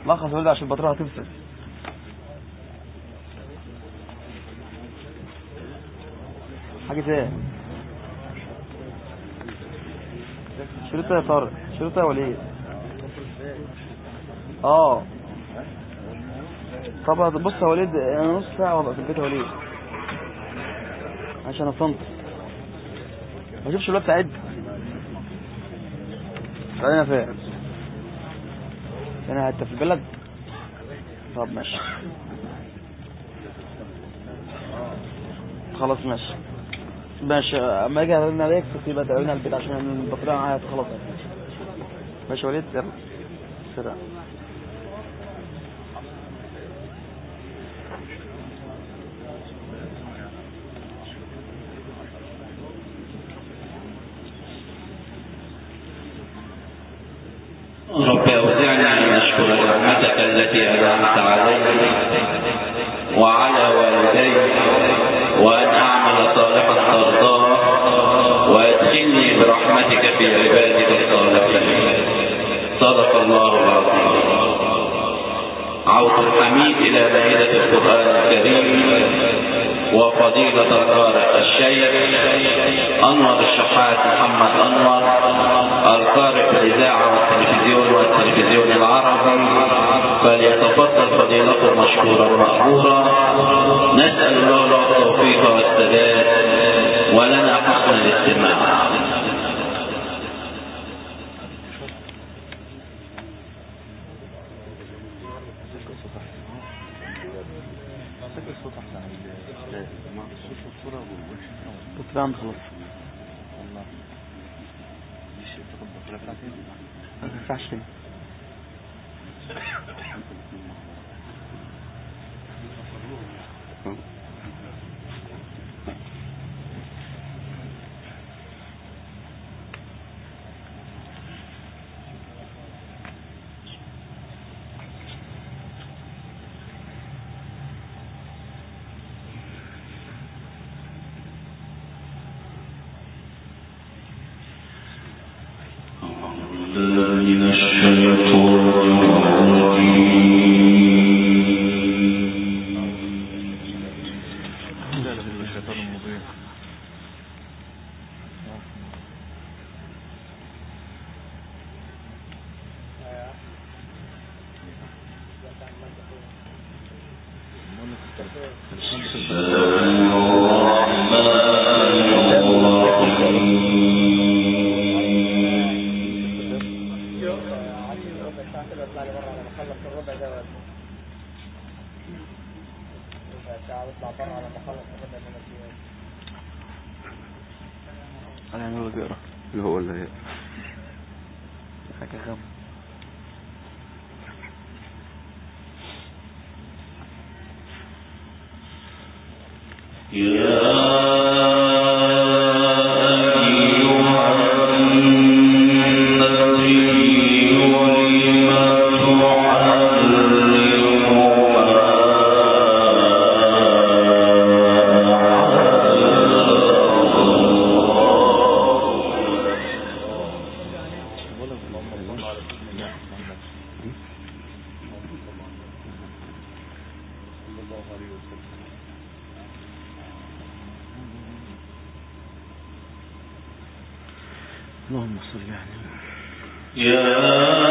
لخص ولد عشان البطارية هتفصل. حاجة ايه؟ شريطة يا طارق، شريطة يا وليد. طبعا بص يا وليد، انا نص ساعة وابقى في البيت يا وليد عشان اصنت. ما اشوفش الوقت عد. خلينا فين؟ انا حتى في البلد. طب ماشي خلاص ماشي اما اجي ارن عليك تبقى تعالى البيت عشان البطارية معايا خلاص. ماشي يا وليد، يلا سلام. رب أوزعني أن أشكر نعمتك التي أنعمت علي وعلى والدي، وأن أعمل صالحا ترضاه، وأدخلني برحمتك في عبادك الصالحين. صدق الله العظيم. عود الحميد إلى مائدة القرآن الكريم وفضيلة القارئ الشيخ أنور الشحات محمد أنور، القارئ في الإذاعة والتلفزيون العربي، فليتفضل فضيلته مشكورا مأجورا. نسأل الله له التوفيق والسداد ولنا حسن الاستماع. بطلان خلص ما تنفعش تاني. من الشيطان الرجيم. اللي هو اللي حاجة غم. اللهم صل على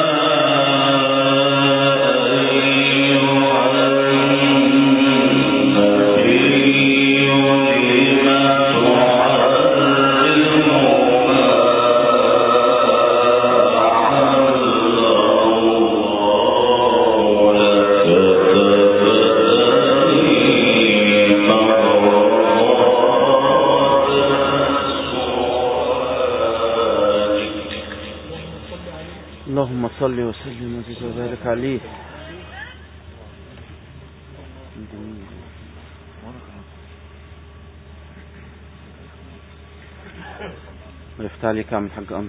اللهم صل وسلم وزد وبارك عليه. ويفتح عليك يا عم الحاج أمي.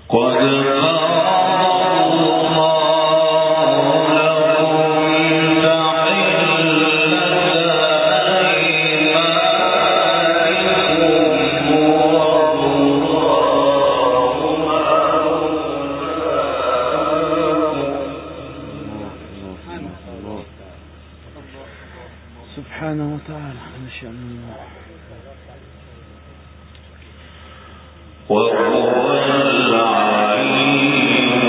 سبحانه وتعالى ما شاء الله. وهو العليم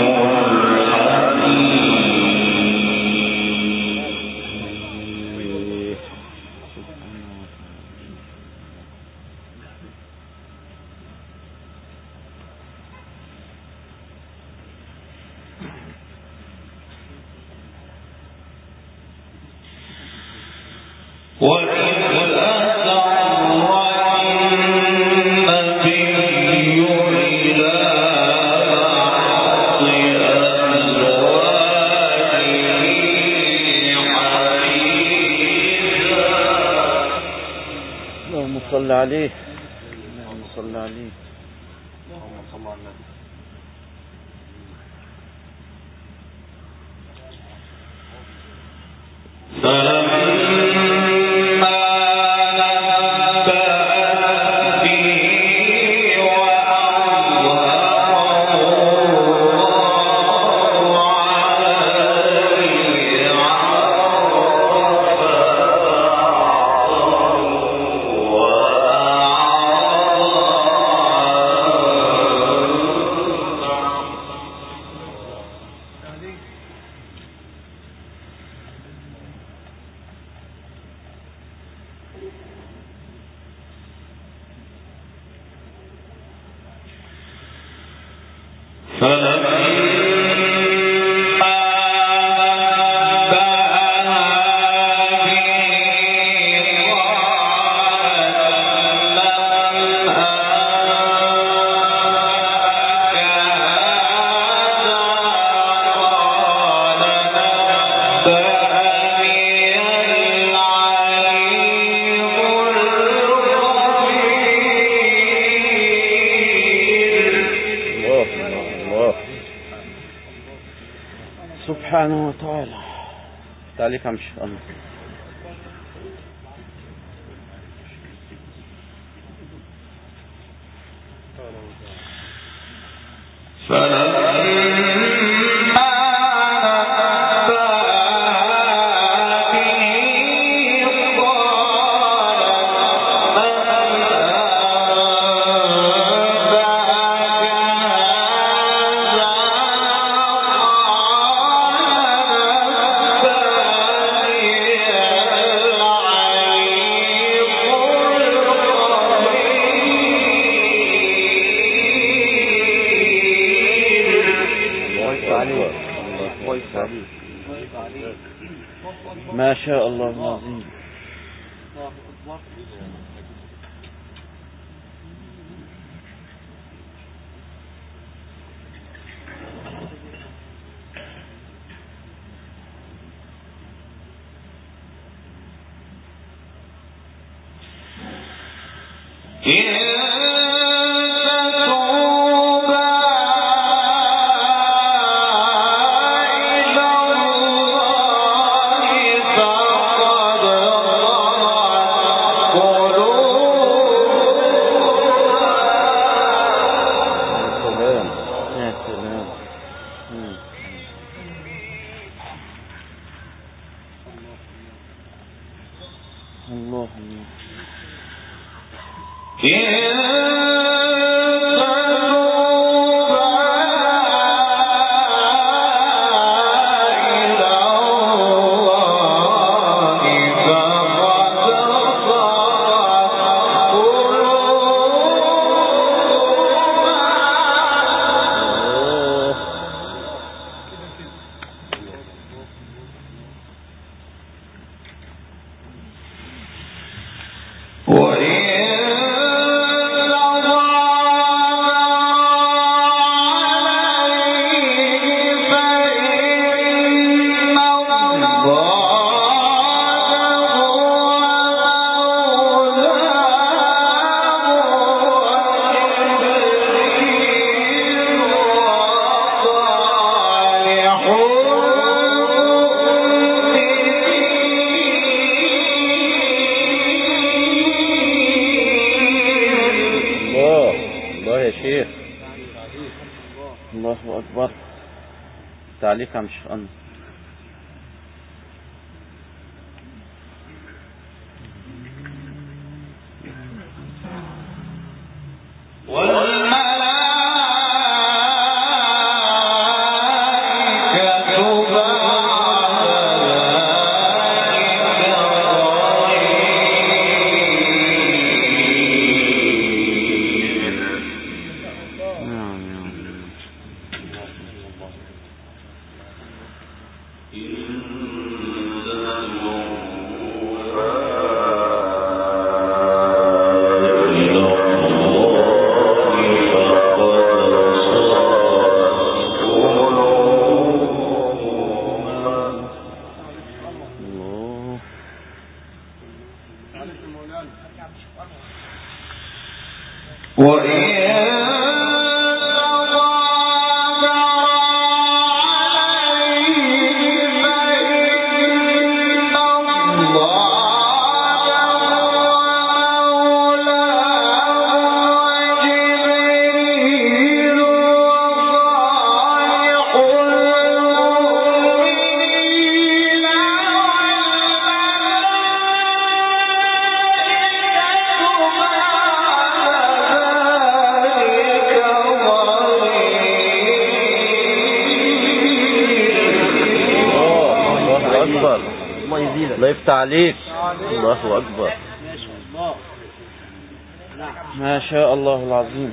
الحكيم. صل عليه اللهم صل عليه اللهم صل على النبي. سبحانه وتعالى. تعليق مش الله. ما شاء الله العظيم. وإن الشيخ. الله أكبر. تعليق عن الشيخ أنور. الله يفتح عليك. الله أكبر. ما شاء الله العظيم.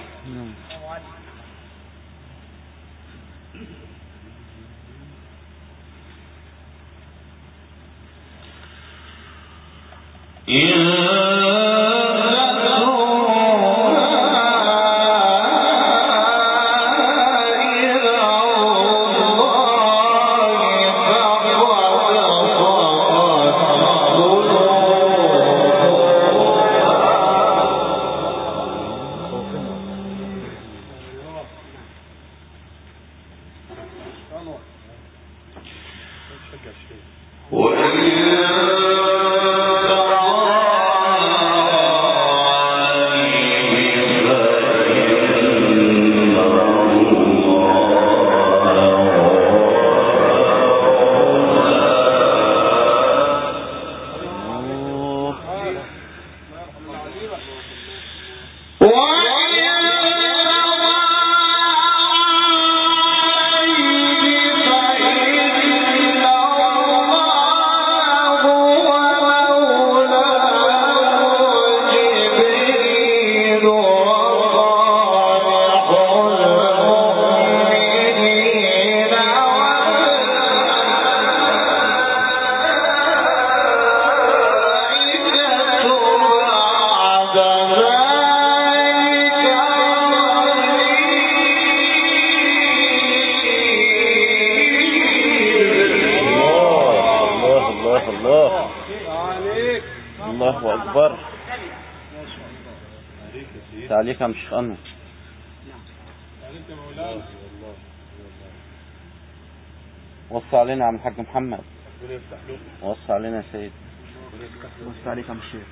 الله أكبر. تعليق عن الشيخ أنور. وصى علينا عم الحاج محمد. وصى علينا يا سيد. وصى عليك عم الشيخ.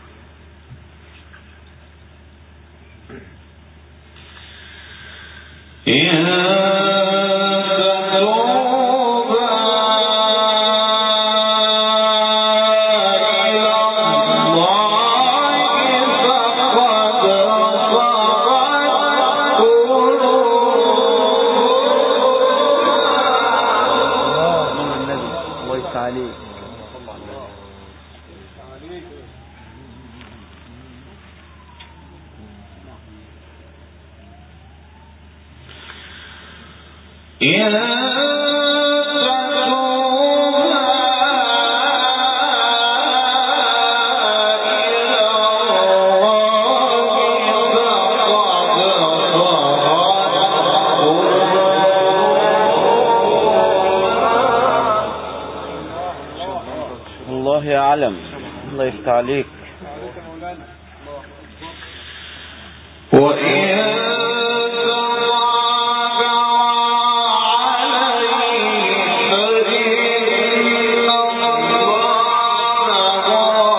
الله أعلم. الله يفتح عليك.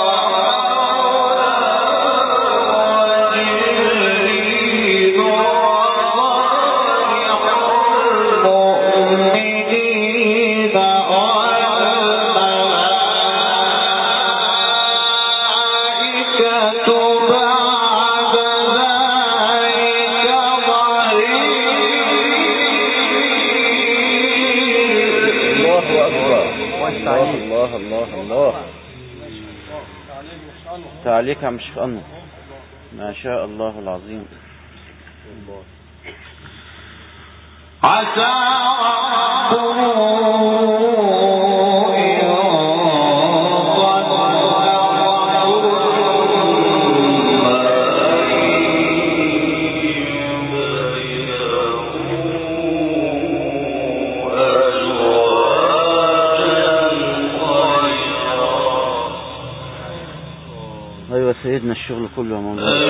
Oh عليك يا عم شيخ أنور. ما شاء الله العظيم. عسى أيوة سيدنا الشغل كله يا مولانا.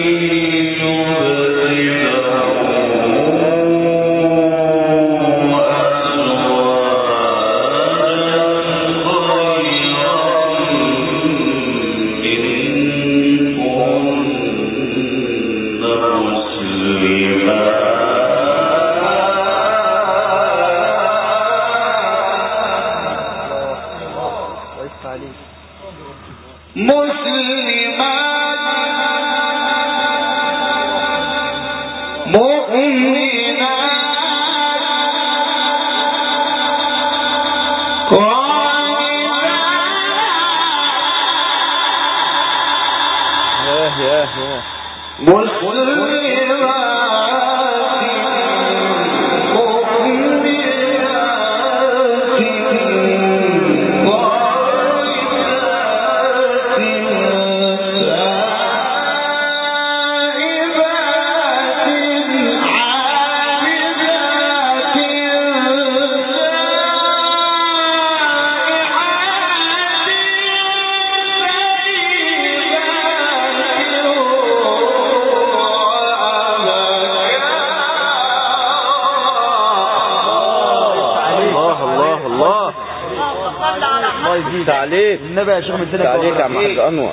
عليك النبي يا شيخ من الدنيا عليك يا عم حاج أنور.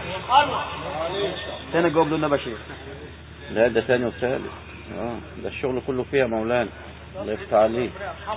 تاني جواب له النبي يا شيخ. لا ده ثاني وثالث. ده الشغل كله فيها مولانا. الله يفتح عليك.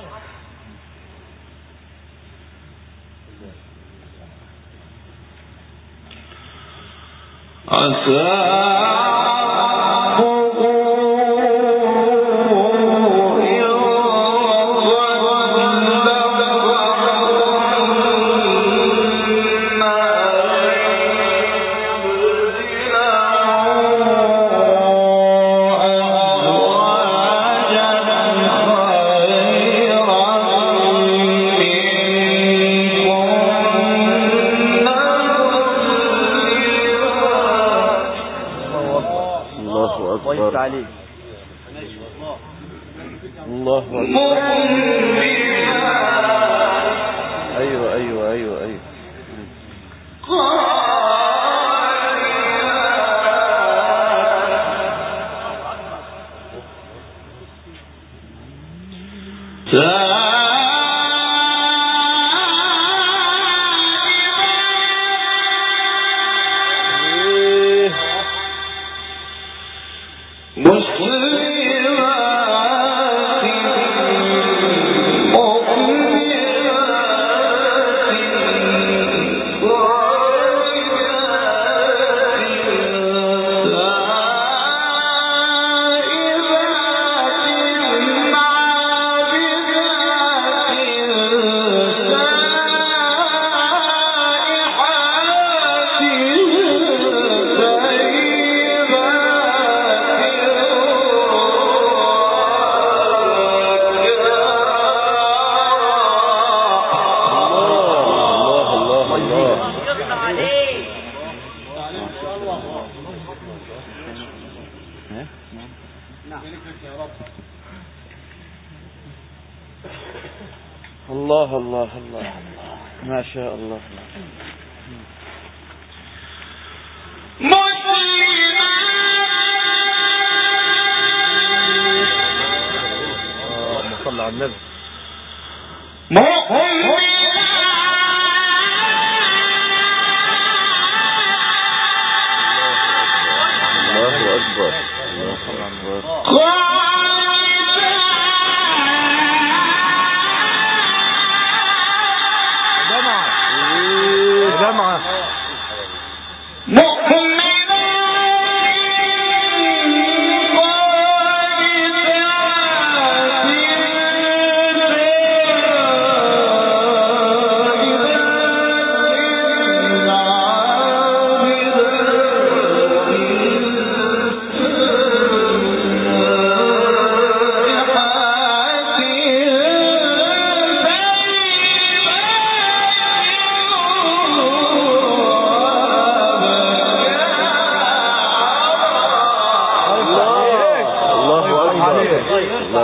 الله الله الله ما شاء الله. صلى على النبي. الله أكبر. جمعة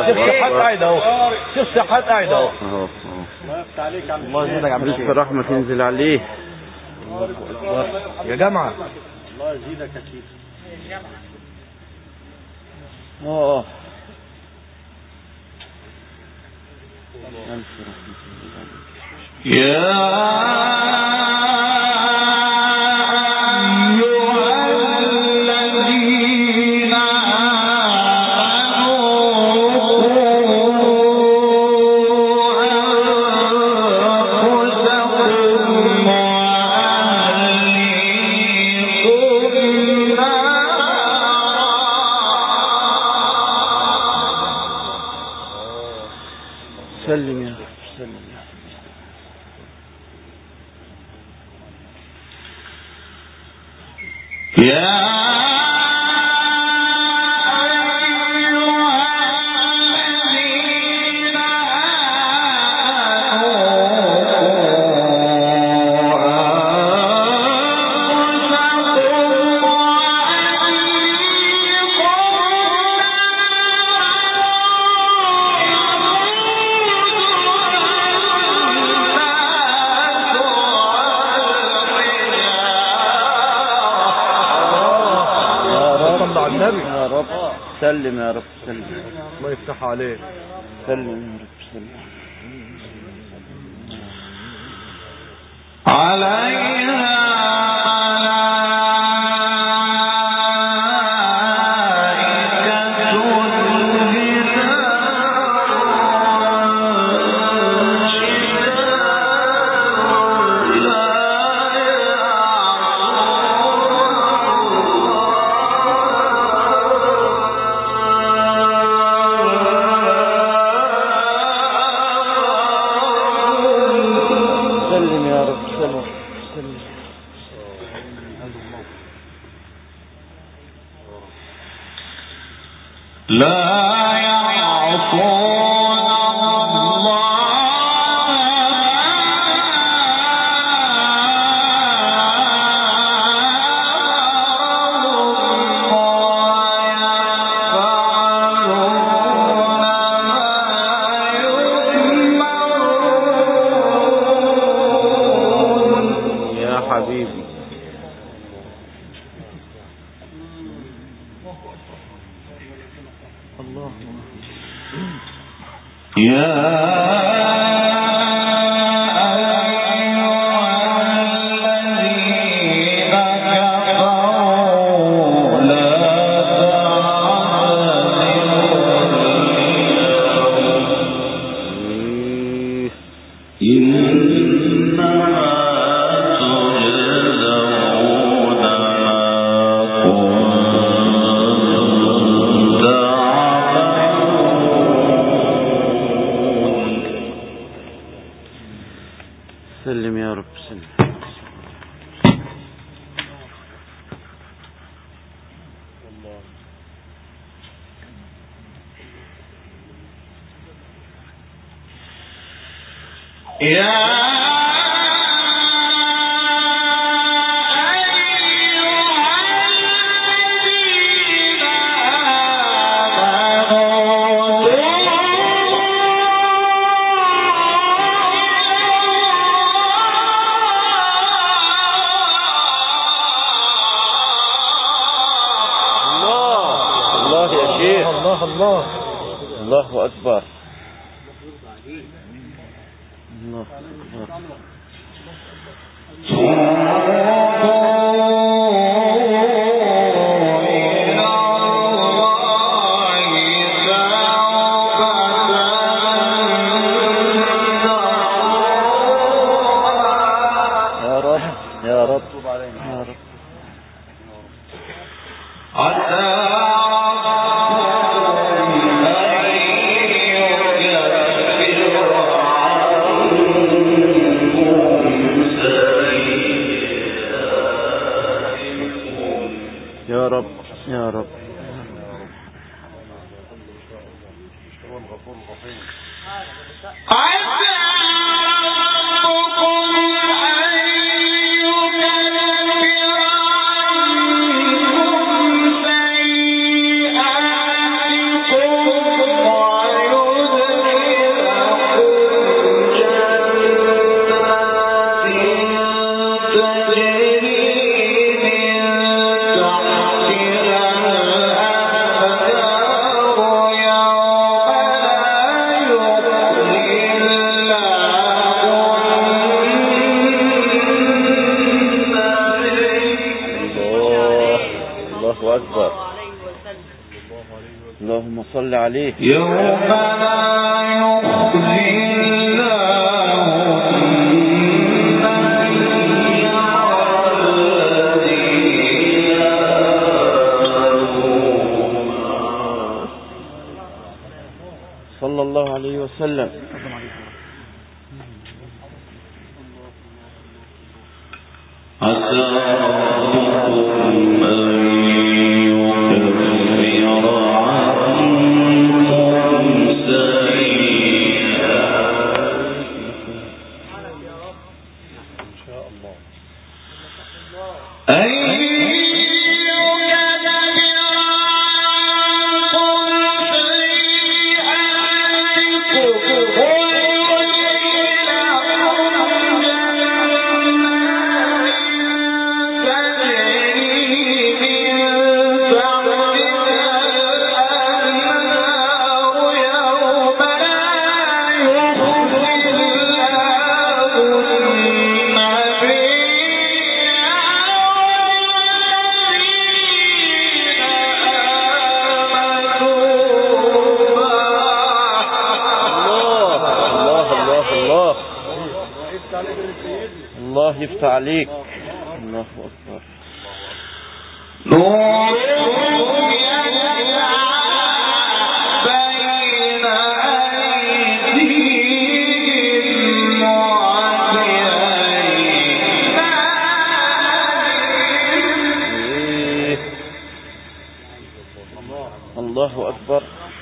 شوف صحات قاعد اهو، شوف صحات قاعد اهو. الله يزيدك يا عم رزق الشيخ. الرحمة تنزل عليه. يا جماعة سلم يا رب، سلم يا رب. صلى على النبي. يا رب سلم يا رب، سلم. الله يفتح عليك. سلم يا رب، سلم. سلم يا رب، سلم، سلم. يا حبيبي. الله. سلم يا رب، سلم. الله يا شيخ. الله الله. الله أكبر. الله أكبر. يا رب، يا رب، يا رب. يا رب، يا رب. يا الله أكبر. اللهم صل عليه. يوم لا يخزي صلى الله عليه وسلم. عسى ربكم أن يكفر عنكم سيئاتكم إن شاء الله. الله يفتح عليك. الله أكبر. الله أكبر.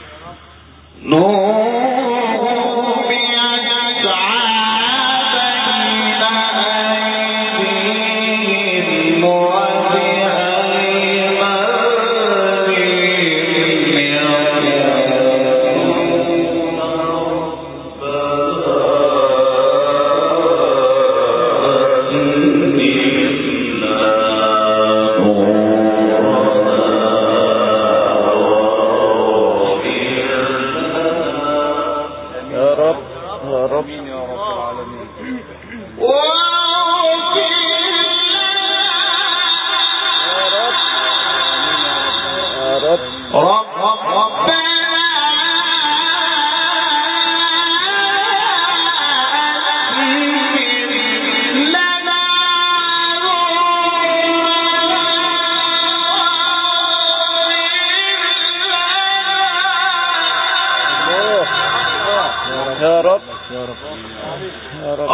يا رب يا رب يا رب.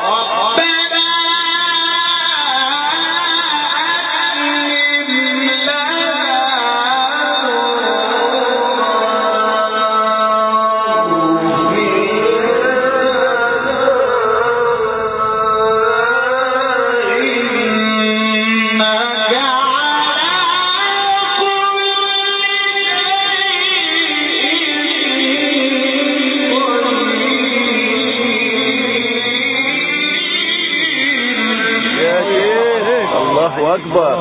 الله أكبر.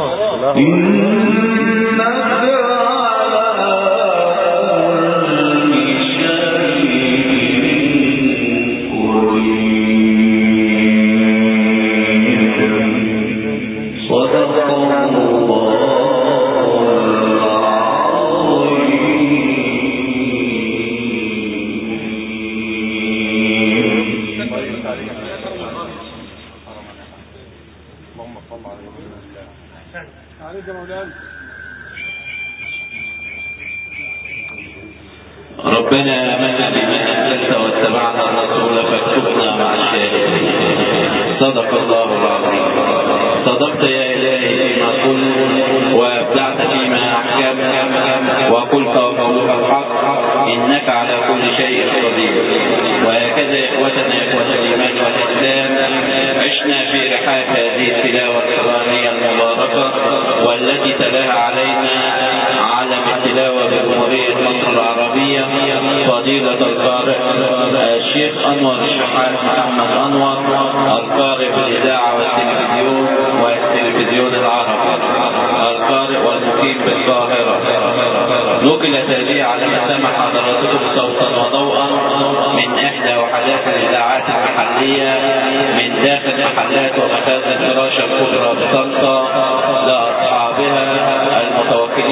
ربنا آمنا بما أنزلت واتبعنا الرسول فاكتبنا مع الشاهدين. صدق الله العظيم. صدقت يا إلهي فيما قلت وأبدعت فيما أحكمت وقلت وقولك الحق إنك على كل شيء قدير. وهكذا إخوتنا إخوة الإيمان والإسلام عشنا في رحاب هذه التلاوة القرآنية المباركة والتي تلاها علينا عالم التلاوة بجمهورية مصر العربية فضيلة القارئ الشيخ أنور الشحات محمد أنور القارئ بالإذاعة والتلفزيون العربي القارئ والمقيم بالقاهرة. نقلت هذه على مسامع حضراتكم صوتا وضوءا من إحدى وحدات الإذاعات المحلية من داخل محلات ومخازن فراشة الكبرى بطنطا لأصحابها المتوكلين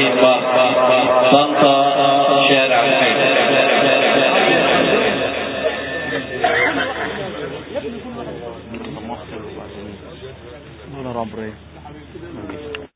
طريقة